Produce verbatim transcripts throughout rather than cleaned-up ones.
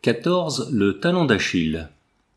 quatorze. Le talon d'Achille.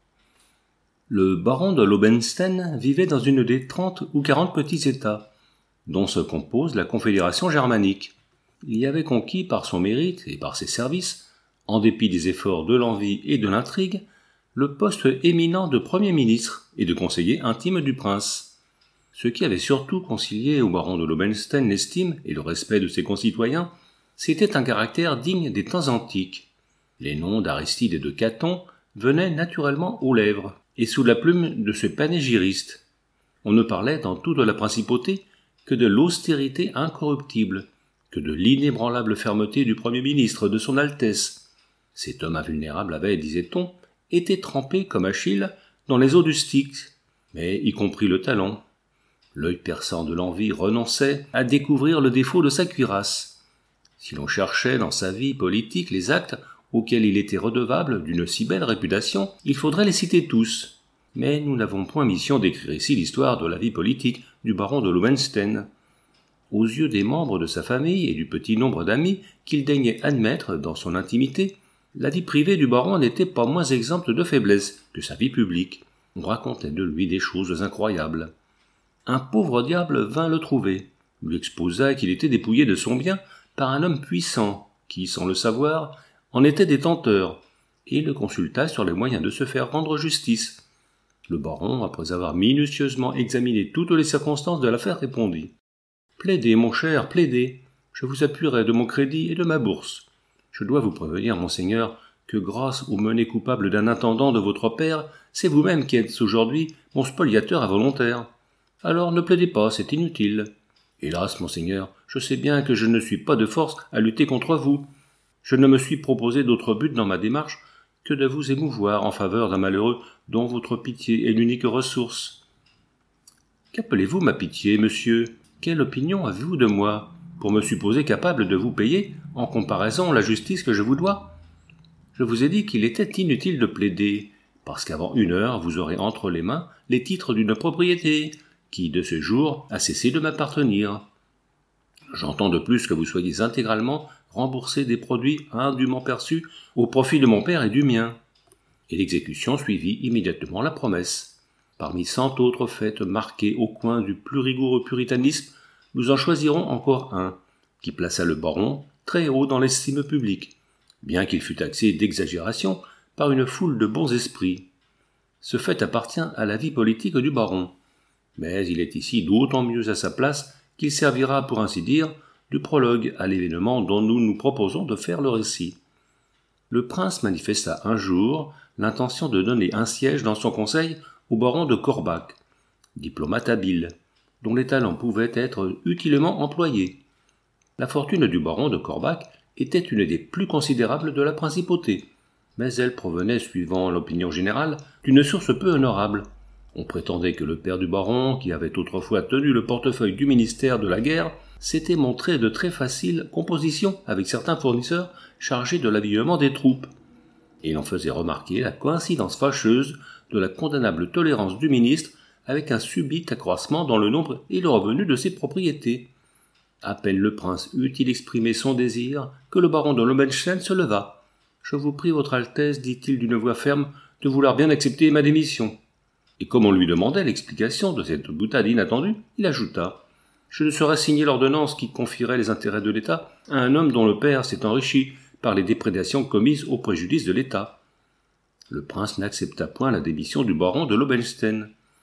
Le baron de Lobenstein vivait dans une des trente ou quarante petits États, dont se compose la Confédération germanique. Il y avait conquis par son mérite et par ses services, en dépit des efforts de l'envie et de l'intrigue, le poste éminent de Premier ministre et de conseiller intime du prince. Ce qui avait surtout concilié au baron de Lobenstein l'estime et le respect de ses concitoyens, c'était un caractère digne des temps antiques. Les noms d'Aristide et de Caton venaient naturellement aux lèvres, et sous la plume de ce panégyriste. On ne parlait dans toute la principauté que de l'austérité incorruptible, que de l'inébranlable fermeté du Premier ministre, de son Altesse. Cet homme invulnérable avait, disait-on, été trempé comme Achille dans les eaux du Styx, mais y compris le talon. L'œil perçant de l'envie renonçait à découvrir le défaut de sa cuirasse. Si l'on cherchait dans sa vie politique les actes auxquels il était redevable d'une si belle réputation, il faudrait les citer tous. Mais nous n'avons point mission d'écrire ici l'histoire de la vie politique du baron de Lobenstein. Aux yeux des membres de sa famille et du petit nombre d'amis qu'il daignait admettre dans son intimité, la vie privée du baron n'était pas moins exempte de faiblesse que sa vie publique. On racontait de lui des choses incroyables. Un pauvre diable vint le trouver, lui exposa qu'il était dépouillé de son bien par un homme puissant, qui, sans le savoir, en était détenteur, et le consulta sur les moyens de se faire rendre justice. Le baron, après avoir minutieusement examiné toutes les circonstances de l'affaire, répondit « Plaidez, mon cher, plaidez. Je vous appuierai de mon crédit et de ma bourse. Je dois vous prévenir, monseigneur, que grâce aux menées coupables d'un intendant de votre père, c'est vous-même qui êtes aujourd'hui mon spoliateur involontaire. Alors ne plaidez pas, c'est inutile. Hélas, monseigneur, je sais bien que je ne suis pas de force à lutter contre vous. Je ne me suis proposé d'autre but dans ma démarche que de vous émouvoir en faveur d'un malheureux dont votre pitié est l'unique ressource. Qu'appelez-vous ma pitié, monsieur? Quelle opinion avez-vous de moi, pour me supposer capable de vous payer, en comparaison, la justice que je vous dois? Je vous ai dit qu'il était inutile de plaider, parce qu'avant une heure, vous aurez entre les mains les titres d'une propriété, qui, de ce jour, a cessé de m'appartenir. J'entends de plus que vous soyez intégralement remboursé des produits indûment perçus au profit de mon père et du mien. Et l'exécution suivit immédiatement la promesse. Parmi cent autres faits marqués au coin du plus rigoureux puritanisme, nous en choisirons encore un, qui plaça le baron très haut dans l'estime publique, bien qu'il fût taxé d'exagération par une foule de bons esprits. Ce fait appartient à la vie politique du baron, mais il est ici d'autant mieux à sa place qu'il servira, pour ainsi dire, du prologue à l'événement dont nous nous proposons de faire le récit. Le prince manifesta un jour l'intention de donner un siège dans son conseil au baron de Korbach, diplomate habile, dont les talents pouvaient être utilement employés. La fortune du baron de Korbach était une des plus considérables de la principauté, mais elle provenait, suivant l'opinion générale, d'une source peu honorable. On prétendait que le père du baron, qui avait autrefois tenu le portefeuille du ministère de la guerre, s'était montré de très facile composition avec certains fournisseurs chargés de l'habillement des troupes, et l'on faisait remarquer la coïncidence fâcheuse de la condamnable tolérance du ministre avec un subit accroissement dans le nombre et le revenu de ses propriétés. À peine le prince eut-il exprimé son désir que le baron de Lobenstein se leva. « Je vous prie, votre Altesse, dit-il d'une voix ferme, de vouloir bien accepter ma démission. » Et comme on lui demandait l'explication de cette boutade inattendue, il ajouta « Je ne saurais signer l'ordonnance qui confierait les intérêts de l'État à un homme dont le père s'est enrichi par les déprédations commises au préjudice de l'État. » Le prince n'accepta point la démission du baron de Lobenstein.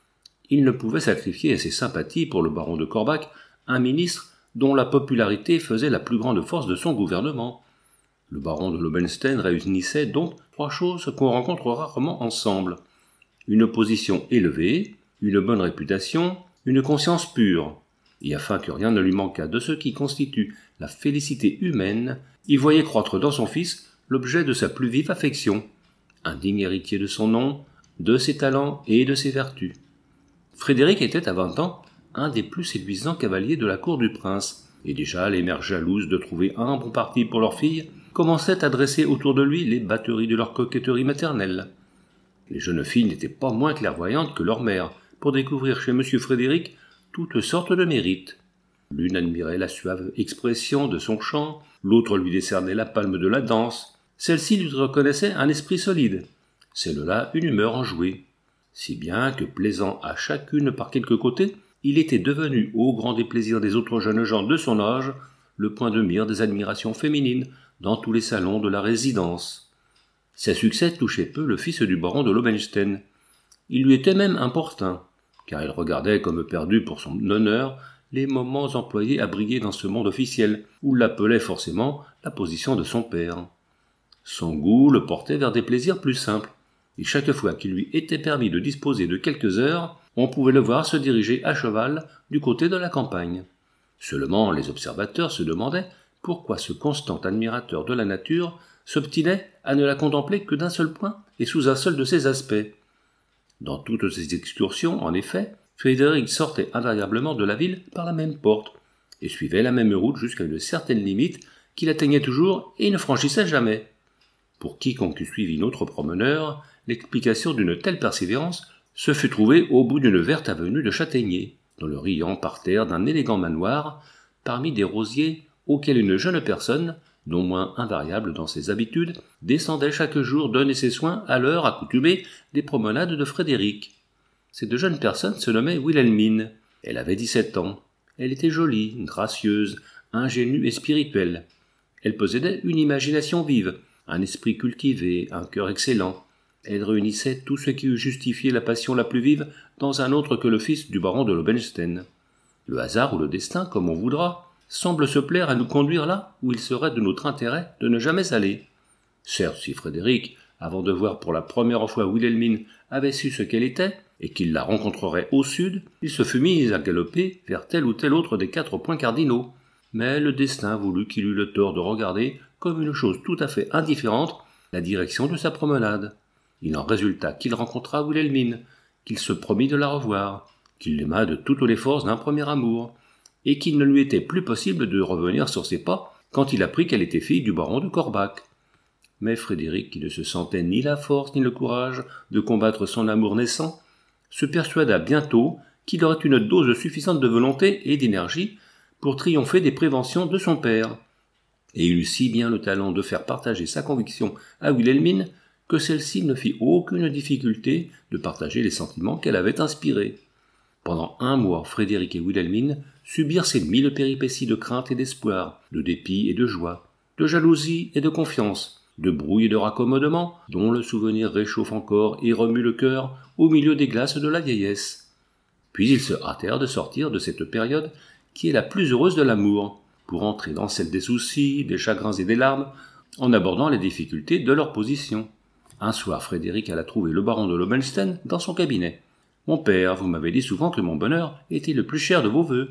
Il ne pouvait sacrifier à ses sympathies pour le baron de Korbach un ministre dont la popularité faisait la plus grande force de son gouvernement. Le baron de Lobenstein réunissait donc trois choses qu'on rencontre rarement ensemble: une position élevée, une bonne réputation, une conscience pure. Et afin que rien ne lui manquât de ce qui constitue la félicité humaine, il voyait croître dans son fils l'objet de sa plus vive affection, un digne héritier de son nom, de ses talents et de ses vertus. Frédéric était à vingt ans un des plus séduisants cavaliers de la cour du prince, et déjà les mères jalouses de trouver un bon parti pour leur fille commençaient à dresser autour de lui les batteries de leur coquetterie maternelle. Les jeunes filles n'étaient pas moins clairvoyantes que leur mère pour découvrir chez M. Frédéric toutes sortes de mérites. L'une admirait la suave expression de son chant, l'autre lui décernait la palme de la danse, Celle-ci lui reconnaissait un esprit solide, celle-là une humeur enjouée, si bien que, plaisant à chacune par quelque côté, il était devenu, au grand déplaisir des autres jeunes gens de son âge, le point de mire des admirations féminines dans tous les salons de la résidence. Ses succès touchaient peu le fils du baron de Lobenstein. Il lui était même importun, car il regardait comme perdu pour son honneur les moments employés à briller dans ce monde officiel, où l'appelait forcément la position de son père. Son goût le portait vers des plaisirs plus simples, et chaque fois qu'il lui était permis de disposer de quelques heures, on pouvait le voir se diriger à cheval du côté de la campagne. Seulement les observateurs se demandaient pourquoi ce constant admirateur de la nature s'obstinait à ne la contempler que d'un seul point et sous un seul de ses aspects. Dans toutes ces excursions, en effet, Frédéric sortait invariablement de la ville par la même porte, et suivait la même route jusqu'à une certaine limite qu'il atteignait toujours et ne franchissait jamais. Pour quiconque eût suivi notre promeneur, l'explication d'une telle persévérance se fut trouvée au bout d'une verte avenue de châtaigniers, dans le riant parterre d'un élégant manoir, parmi des rosiers auxquels une jeune personne, non moins invariable dans ses habitudes, descendait chaque jour donner ses soins à l'heure accoutumée des promenades de Frédéric. Cette jeune personne se nommait Wilhelmine. Elle avait dix-sept ans. Elle était jolie, gracieuse, ingénue et spirituelle. Elle possédait une imagination vive, un esprit cultivé, un cœur excellent. Elle réunissait tout ce qui eût justifié la passion la plus vive dans un autre que le fils du baron de Lobenstein. Le hasard ou le destin, comme on voudra, semble se plaire à nous conduire là où il serait de notre intérêt de ne jamais aller. Certes, si Frédéric, avant de voir pour la première fois Wilhelmine, avait su ce qu'elle était, et qu'il la rencontrerait au sud, il se fût mis à galoper vers tel ou tel autre des quatre points cardinaux. Mais le destin voulut qu'il eût le tort de regarder, comme une chose tout à fait indifférente, la direction de sa promenade. Il en résulta qu'il rencontra Wilhelmine, qu'il se promit de la revoir, qu'il l'aima de toutes les forces d'un premier amour, et qu'il ne lui était plus possible de revenir sur ses pas quand il apprit qu'elle était fille du baron de Corbach. Mais Frédéric, qui ne se sentait ni la force ni le courage de combattre son amour naissant, se persuada bientôt qu'il aurait une dose suffisante de volonté et d'énergie pour triompher des préventions de son père, et il eut si bien le talent de faire partager sa conviction à Wilhelmine que celle-ci ne fit aucune difficulté de partager les sentiments qu'elle avait inspirés. Pendant un mois, Frédéric et Wilhelmine subirent ces mille péripéties de crainte et d'espoir, de dépit et de joie, de jalousie et de confiance, de brouille et de raccommodement, dont le souvenir réchauffe encore et remue le cœur au milieu des glaces de la vieillesse. Puis ils se hâtèrent de sortir de cette période qui est la plus heureuse de l'amour, pour entrer dans celle des soucis, des chagrins et des larmes, en abordant les difficultés de leur position. Un soir, Frédéric alla trouver le baron de Lobenstein dans son cabinet. « Mon père, vous m'avez dit souvent que mon bonheur était le plus cher de vos vœux,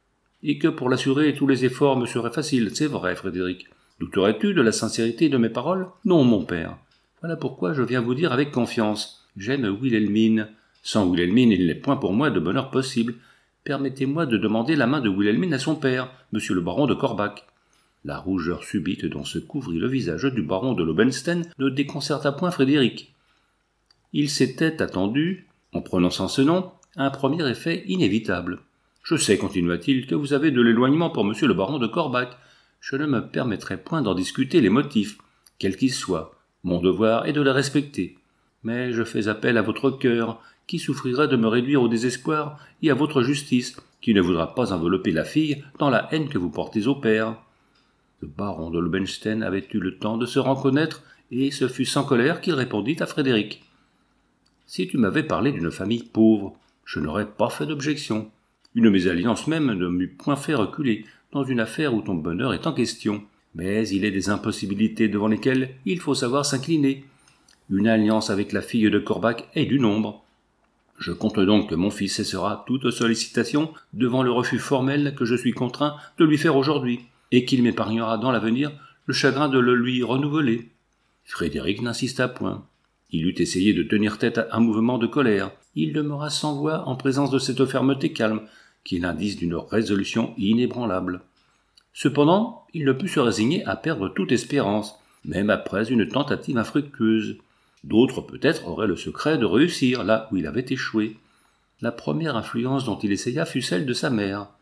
et que pour l'assurer tous les efforts me seraient faciles. C'est vrai, Frédéric. Douterais-tu de la sincérité de mes paroles ? Non, mon père. Voilà pourquoi je viens vous dire avec confiance. J'aime Wilhelmine. Sans Wilhelmine, il n'est point pour moi de bonheur possible. Permettez-moi de demander la main de Wilhelmine à son père, monsieur le baron de Corbach. » La rougeur subite dont se couvrit le visage du baron de Lobenstein ne déconcerta point Frédéric. Il s'était attendu, en prononçant ce nom, un premier effet inévitable. « Je sais, continua-t-il, que vous avez de l'éloignement pour monsieur le baron de Corbach. Je ne me permettrai point d'en discuter les motifs, quels qu'ils soient. Mon devoir est de les respecter. Mais je fais appel à votre cœur, qui souffrirait de me réduire au désespoir, et à votre justice, qui ne voudra pas envelopper la fille dans la haine que vous portez au père. » Le baron de Lobenstein avait eu le temps de se reconnaître, et ce fut sans colère qu'il répondit à Frédéric. « Si tu m'avais parlé d'une famille pauvre, je n'aurais pas fait d'objection. Une mésalliance même ne m'eût point fait reculer dans une affaire où ton bonheur est en question. Mais il est des impossibilités devant lesquelles il faut savoir s'incliner. Une alliance avec la fille de Corbach est du nombre. Je compte donc que mon fils cessera toute sollicitation devant le refus formel que je suis contraint de lui faire aujourd'hui, et qu'il m'épargnera dans l'avenir le chagrin de le lui renouveler. » Frédéric n'insista point. Il eût essayé de tenir tête à un mouvement de colère. Il demeura sans voix en présence de cette fermeté calme, qui est l'indice d'une résolution inébranlable. Cependant, il ne put se résigner à perdre toute espérance, même après une tentative infructueuse. D'autres peut-être auraient le secret de réussir là où il avait échoué. La première influence dont il essaya fut celle de sa mère.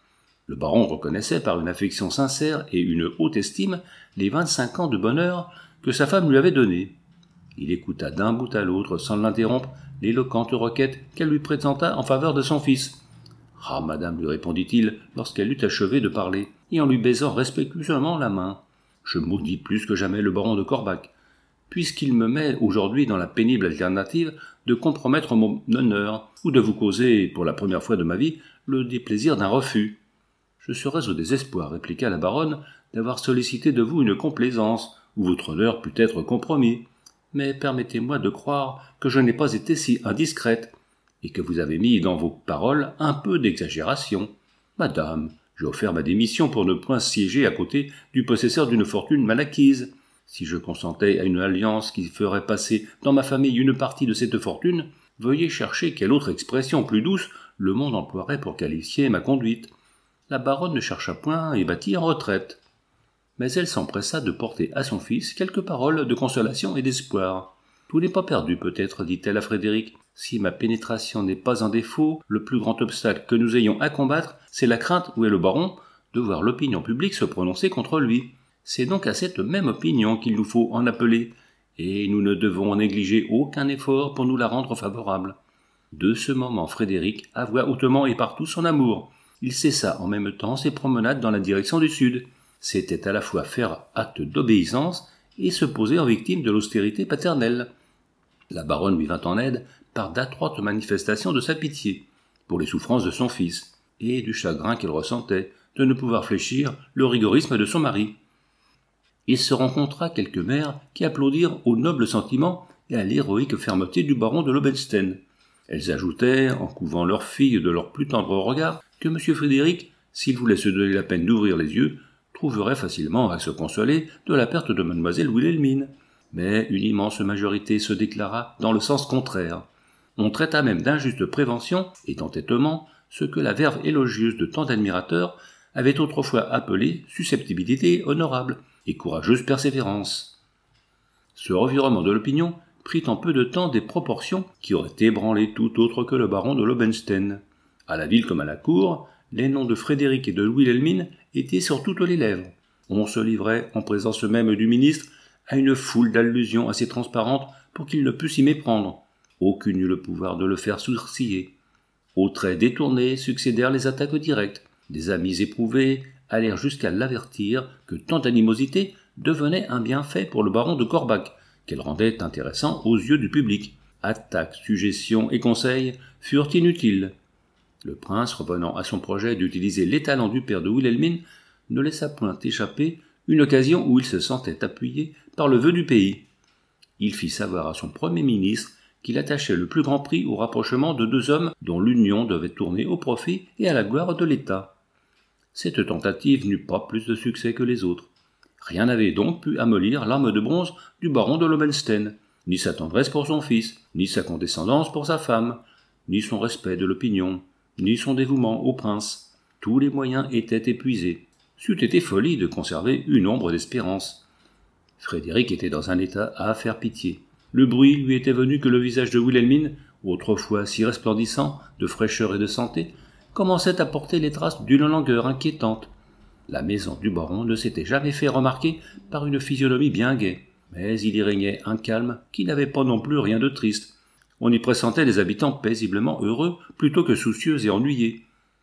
Le baron reconnaissait par une affection sincère et une haute estime les vingt-cinq ans de bonheur que sa femme lui avait donnés. Il écouta d'un bout à l'autre, sans l'interrompre, l'éloquente requête qu'elle lui présenta en faveur de son fils. « Ah, madame, lui répondit-il, lorsqu'elle eut achevé de parler, et en lui baisant respectueusement la main, je maudis plus que jamais le baron de Corbacque, puisqu'il me met aujourd'hui dans la pénible alternative de compromettre mon honneur, ou de vous causer, pour la première fois de ma vie, le déplaisir d'un refus. Je serais au désespoir, répliqua la baronne, d'avoir sollicité de vous une complaisance, où votre honneur pût être compromis. Mais permettez-moi de croire que je n'ai pas été si indiscrète, et que vous avez mis dans vos paroles un peu d'exagération. Madame, j'ai offert ma démission pour ne point siéger à côté du possesseur d'une fortune mal acquise. Si je consentais à une alliance qui ferait passer dans ma famille une partie de cette fortune, veuillez chercher quelle autre expression plus douce le monde emploierait pour qualifier ma conduite. La baronne ne chercha point et battit en retraite. Mais elle s'empressa de porter à son fils quelques paroles de consolation et d'espoir. « Tout n'est pas perdu peut-être, dit-elle à Frédéric. Si ma pénétration n'est pas un défaut, le plus grand obstacle que nous ayons à combattre, c'est la crainte, où est le baron, de voir l'opinion publique se prononcer contre lui. C'est donc à cette même opinion qu'il nous faut en appeler, et nous ne devons négliger aucun effort pour nous la rendre favorable. » De ce moment, Frédéric avoua hautement et partout son amour. Il cessa en même temps ses promenades dans la direction du sud. C'était à la fois faire acte d'obéissance et se poser en victime de l'austérité paternelle. La baronne lui vint en aide par d'atroites manifestations de sa pitié pour les souffrances de son fils et du chagrin qu'elle ressentait de ne pouvoir fléchir le rigorisme de son mari. Il se rencontra quelques mères qui applaudirent au noble sentiment et à l'héroïque fermeté du baron de Lobenstein. Elles ajoutaient, en couvant leurs filles de leurs plus tendres regards, que M. Frédéric, s'il voulait se donner la peine d'ouvrir les yeux, trouverait facilement à se consoler de la perte de mademoiselle Wilhelmine. Mais une immense majorité se déclara dans le sens contraire. On traita même d'injuste prévention et d'entêtement ce que la verve élogieuse de tant d'admirateurs avait autrefois appelé susceptibilité honorable et courageuse persévérance. Ce revirement de l'opinion prit en peu de temps des proportions qui auraient ébranlé tout autre que le baron de Lobenstein. À la ville comme à la cour, les noms de Frédéric et de Wilhelmine étaient sur toutes les lèvres. On se livrait, en présence même du ministre, à une foule d'allusions assez transparentes pour qu'il ne pût s'y méprendre. Aucune n'eut le pouvoir de le faire sourciller. Aux traits détournés succédèrent les attaques directes. Des amis éprouvés allèrent jusqu'à l'avertir que tant d'animosité devenait un bienfait pour le baron de Corbacque, qu'elle rendait intéressant aux yeux du public. Attaques, suggestions et conseils furent inutiles. Le prince, revenant à son projet d'utiliser les talents du père de Wilhelmine, ne laissa point échapper une occasion où il se sentait appuyé par le vœu du pays. Il fit savoir à son premier ministre qu'il attachait le plus grand prix au rapprochement de deux hommes dont l'union devait tourner au profit et à la gloire de l'État. Cette tentative n'eut pas plus de succès que les autres. Rien n'avait donc pu amollir l'âme de bronze du baron de Lobenstein, ni sa tendresse pour son fils, ni sa condescendance pour sa femme, ni son respect de l'opinion, ni son dévouement au prince. Tous les moyens étaient épuisés. C'eût été folie de conserver une ombre d'espérance. Frédéric était dans un état à faire pitié. Le bruit lui était venu que le visage de Wilhelmine, autrefois si resplendissant de fraîcheur et de santé, commençait à porter les traces d'une langueur inquiétante. La maison du baron ne s'était jamais fait remarquer par une physionomie bien gaie, mais il y régnait un calme qui n'avait pas non plus rien de triste. On y pressentait des habitants paisiblement heureux plutôt que soucieux et ennuyés.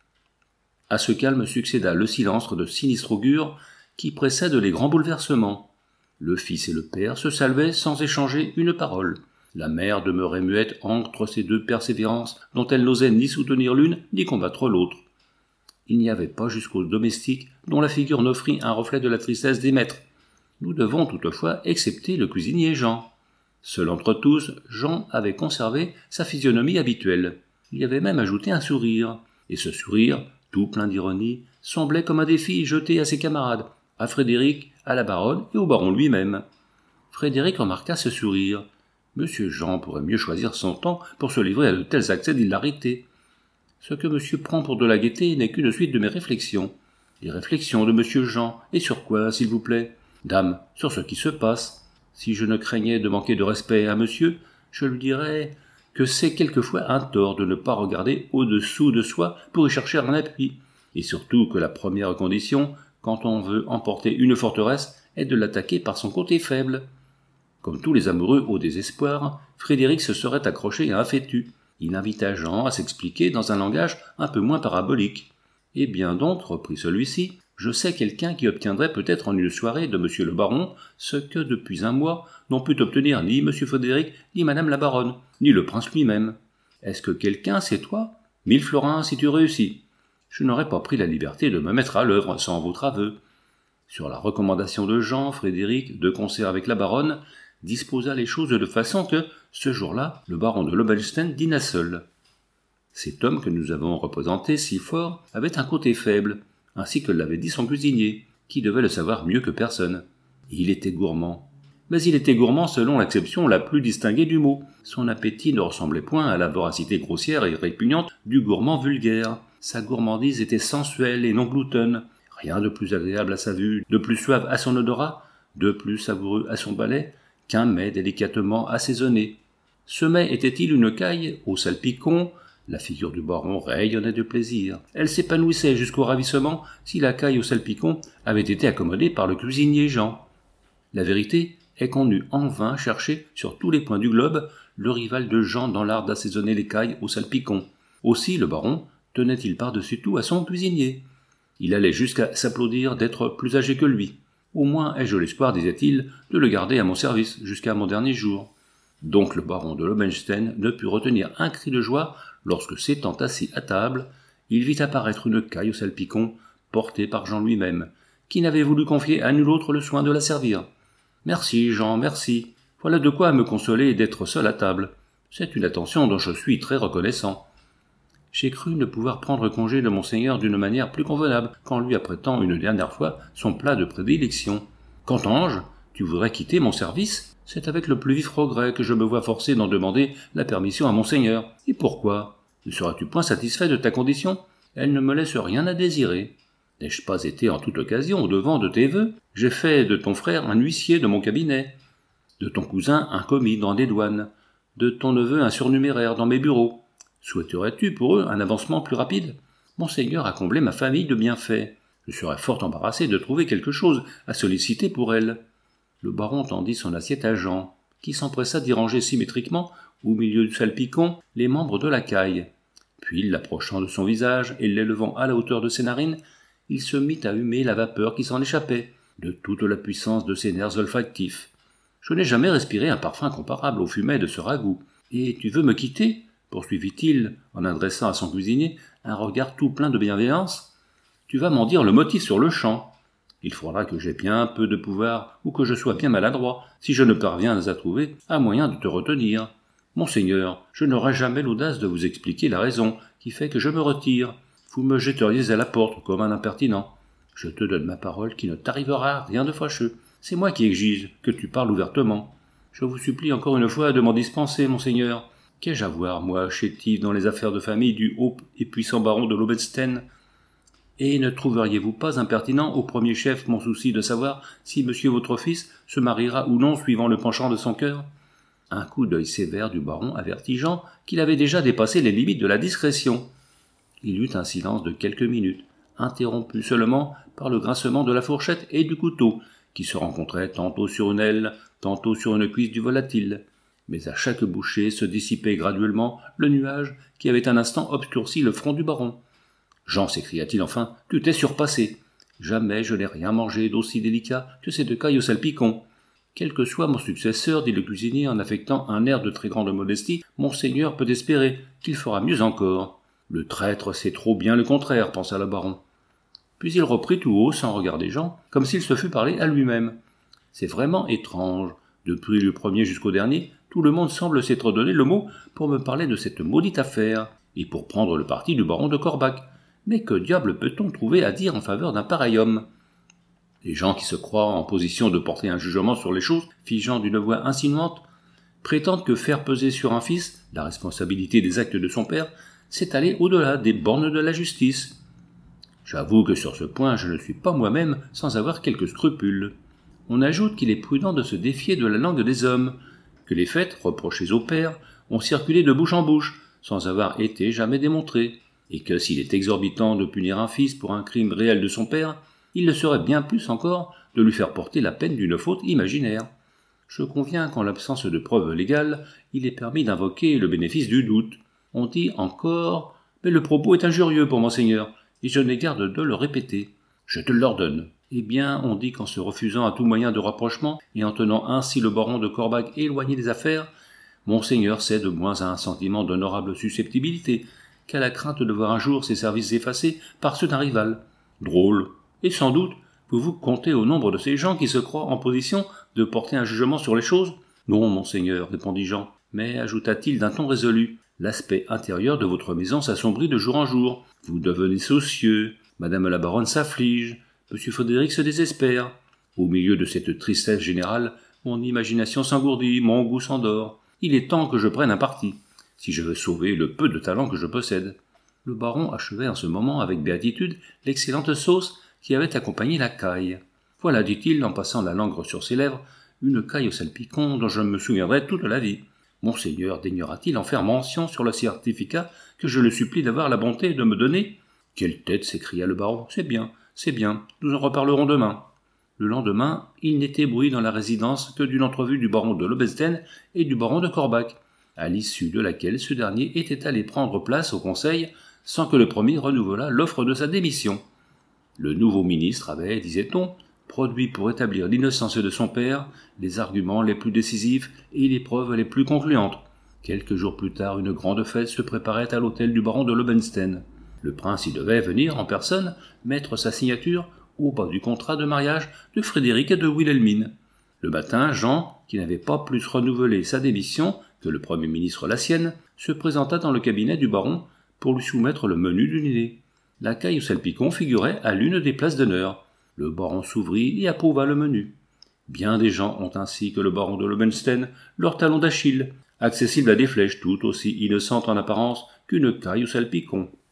À ce calme succéda le silence de sinistre augure qui précède les grands bouleversements. Le fils et le père se saluaient sans échanger une parole. La mère demeurait muette entre ces deux persévérances dont elle n'osait ni soutenir l'une ni combattre l'autre. Il n'y avait pas jusqu'aux domestiques dont la figure n'offrit un reflet de la tristesse des maîtres. Nous devons toutefois excepter le cuisinier Jean. Seul entre tous, Jean avait conservé sa physionomie habituelle. Il y avait même ajouté un sourire, et ce sourire, tout plein d'ironie, semblait comme un défi jeté à ses camarades, à Frédéric, à la baronne et au baron lui-même. Frédéric remarqua ce sourire. Monsieur Jean pourrait mieux choisir son temps pour se livrer à de tels accès d'hilarité. Ce que monsieur prend pour de la gaieté n'est qu'une suite de mes réflexions. Les réflexions de monsieur Jean, et sur quoi, s'il vous plaît? Dame, sur ce qui se passe. Si je ne craignais de manquer de respect à monsieur, je lui dirais que c'est quelquefois un tort de ne pas regarder au-dessous de soi pour y chercher un appui. et surtout que la première condition, quand on veut emporter une forteresse, est de l'attaquer par son côté faible. Comme tous les amoureux au désespoir, Frédéric se serait accroché à un fétu. Il invita Jean à s'expliquer dans un langage un peu moins parabolique. « Eh bien donc, reprit celui-ci, je sais quelqu'un qui obtiendrait peut-être en une soirée de monsieur le baron ce que, depuis un mois, n'ont pu obtenir ni monsieur Frédéric, ni madame la baronne, ni le prince lui-même. Est-ce que quelqu'un, c'est toi? Mille florins si tu réussis. Je n'aurais pas pris la liberté de me mettre à l'œuvre sans votre aveu. » Sur la recommandation de Jean, Frédéric, de concert avec la baronne, disposa les choses de façon que, ce jour-là, le baron de Lobenstein dîna seul. Cet homme que nous avons représenté si fort avait un côté faible, ainsi que l'avait dit son cuisinier, qui devait le savoir mieux que personne. Il était gourmand. Mais il était gourmand selon l'acception la plus distinguée du mot. Son appétit ne ressemblait point à la voracité grossière et répugnante du gourmand vulgaire. Sa gourmandise était sensuelle et non gloutonne. Rien de plus agréable à sa vue, de plus suave à son odorat, de plus savoureux à son palais, qu'un mets délicatement assaisonné. Ce mets était-il une caille au salpicon? La figure du baron rayonnait de plaisir. Elle s'épanouissait jusqu'au ravissement si la caille au salpicon avait été accommodée par le cuisinier Jean. La vérité est qu'on eût en vain cherché sur tous les points du globe le rival de Jean dans l'art d'assaisonner les cailles au salpicon. Aussi le baron tenait-il par-dessus tout à son cuisinier. Il allait jusqu'à s'applaudir d'être plus âgé que lui. Au moins ai-je l'espoir, disait-il, de le garder à mon service jusqu'à mon dernier jour. Donc le baron de Lobenstein ne put retenir un cri de joie lorsque, s'étant assis à table, il vit apparaître une caille au salpicon portée par Jean lui-même, qui n'avait voulu confier à nul autre le soin de la servir. « Merci, Jean, merci. Voilà de quoi me consoler d'être seul à table. C'est une attention dont je suis très reconnaissant. J'ai cru ne pouvoir prendre congé de monseigneur d'une manière plus convenable qu'en lui apprêtant une dernière fois son plat de prédilection. Qu'entends-je? Tu voudrais quitter mon service? C'est avec le plus vif regret que je me vois forcé d'en demander la permission à monseigneur. Et pourquoi? Ne seras-tu point satisfait de ta condition? Elle ne me laisse rien à désirer. N'ai-je pas été en toute occasion au-devant de tes vœux? J'ai fait de ton frère un huissier de mon cabinet, de ton cousin un commis dans des douanes, de ton neveu un surnuméraire dans mes bureaux. Souhaiterais-tu pour eux un avancement plus rapide? Monseigneur a comblé ma famille de bienfaits. Je serais fort embarrassé de trouver quelque chose à solliciter pour elle. Le baron tendit son assiette à Jean, qui s'empressa d'y ranger symétriquement, au milieu du salpicon, les membres de la caille. Puis, l'approchant de son visage et l'élevant à la hauteur de ses narines, il se mit à humer la vapeur qui s'en échappait, de toute la puissance de ses nerfs olfactifs. Je n'ai jamais respiré un parfum comparable au fumet de ce ragoût. Et tu veux me quitter? Poursuivit-il, en adressant à son cuisinier un regard tout plein de bienveillance. Tu vas m'en dire le motif sur le champ. Il faudra que j'aie bien peu de pouvoir, ou que je sois bien maladroit, si je ne parviens à trouver un moyen de te retenir. Monseigneur, je n'aurai jamais l'audace de vous expliquer la raison qui fait que je me retire. Vous me jetteriez à la porte comme un impertinent. Je te donne ma parole qu'il ne t'arrivera rien de fâcheux. C'est moi qui exige que tu parles ouvertement. Je vous supplie encore une fois de m'en dispenser, monseigneur. Qu'ai-je à voir, moi, chétif, dans les affaires de famille du haut et puissant baron de Lobenstein? Et ne trouveriez-vous pas impertinent au premier chef mon souci de savoir si monsieur votre fils se mariera ou non suivant le penchant de son cœur? Un coup d'œil sévère du baron avertit Jean qu'il avait déjà dépassé les limites de la discrétion. Il eut un silence de quelques minutes, interrompu seulement par le grincement de la fourchette et du couteau, qui se rencontraient tantôt sur une aile, tantôt sur une cuisse du volatile. Mais à chaque bouchée se dissipait graduellement le nuage qui avait un instant obscurci le front du baron. « Jean, s'écria-t-il enfin, tu t'es surpassé. Jamais je n'ai rien mangé d'aussi délicat que ces deux cailles au salpicon. Quel que soit mon successeur, dit le cuisinier en affectant un air de très grande modestie, monseigneur peut espérer qu'il fera mieux encore. Le traître sait trop bien le contraire, pensa le baron. Puis il reprit tout haut, sans regarder Jean, comme s'il se fût parlé à lui-même. C'est vraiment étrange. Depuis le premier jusqu'au dernier, tout le monde semble s'être donné le mot pour me parler de cette maudite affaire, et pour prendre le parti du baron de Corbacque. Mais que diable peut-on trouver à dire en faveur d'un pareil homme? Les gens qui se croient en position de porter un jugement sur les choses, figeant d'une voix insinuante, prétendent que faire peser sur un fils la responsabilité des actes de son père, c'est aller au-delà des bornes de la justice. J'avoue que sur ce point, je ne suis pas moi-même sans avoir quelques scrupules. On ajoute qu'il est prudent de se défier de la langue des hommes, que les faits, reprochés au père, ont circulé de bouche en bouche, sans avoir été jamais démontrés, et que s'il est exorbitant de punir un fils pour un crime réel de son père, il le serait bien plus encore de lui faire porter la peine d'une faute imaginaire. Je conviens qu'en l'absence de preuves légales, il est permis d'invoquer le bénéfice du doute. On dit encore « Mais le propos est injurieux pour monseigneur, et je n'ai garde de le répéter. » Je te l'ordonne. Eh bien, on dit qu'en se refusant à tout moyen de rapprochement, et en tenant ainsi le baron de Corbacq éloigné des affaires, monseigneur cède moins à un sentiment d'honorable susceptibilité qu'à la crainte de voir un jour ses services effacés par ceux d'un rival. Drôle. Et sans doute, vous vous comptez au nombre de ces gens qui se croient en position de porter un jugement sur les choses ? Non, monseigneur, répondit Jean, mais, ajouta-t-il d'un ton résolu, l'aspect intérieur de votre maison s'assombrit de jour en jour. Vous devenez soucieux, madame la baronne s'afflige, monsieur Frédéric se désespère. Au milieu de cette tristesse générale, mon imagination s'engourdit, mon goût s'endort. Il est temps que je prenne un parti, si je veux sauver le peu de talent que je possède. Le baron achevait en ce moment avec béatitude l'excellente sauce qui avait accompagné la caille. Voilà, dit-il, en passant la langue sur ses lèvres, une caille au salpicon dont je me souviendrai toute la vie. Monseigneur daignera-t-il en faire mention sur le certificat que je le supplie d'avoir la bonté de me donner ? Quelle tête, s'écria le baron. C'est bien, c'est bien, nous en reparlerons demain. Le lendemain, il n'était bruit dans la résidence que d'une entrevue du baron de Lobenstein et du baron de Corbacq, à l'issue de laquelle ce dernier était allé prendre place au conseil sans que le premier renouvelât l'offre de sa démission. Le nouveau ministre avait, disait-on, produit pour établir l'innocence de son père les arguments les plus décisifs et les preuves les plus concluantes. Quelques jours plus tard, une grande fête se préparait à l'hôtel du baron de Lobenstein. Le prince y devait venir en personne mettre sa signature au bas du contrat de mariage de Frédéric et de Wilhelmine. Le matin, Jean, qui n'avait pas plus renouvelé sa démission que le premier ministre la sienne, se présenta dans le cabinet du baron pour lui soumettre le menu du dîner. La caille au salpicon figurait à l'une des places d'honneur. Le baron s'ouvrit et approuva le menu. Bien des gens ont ainsi que le baron de Lobenstein leur talon d'Achille, accessible à des flèches tout aussi innocentes en apparence qu'une caille au salpicon.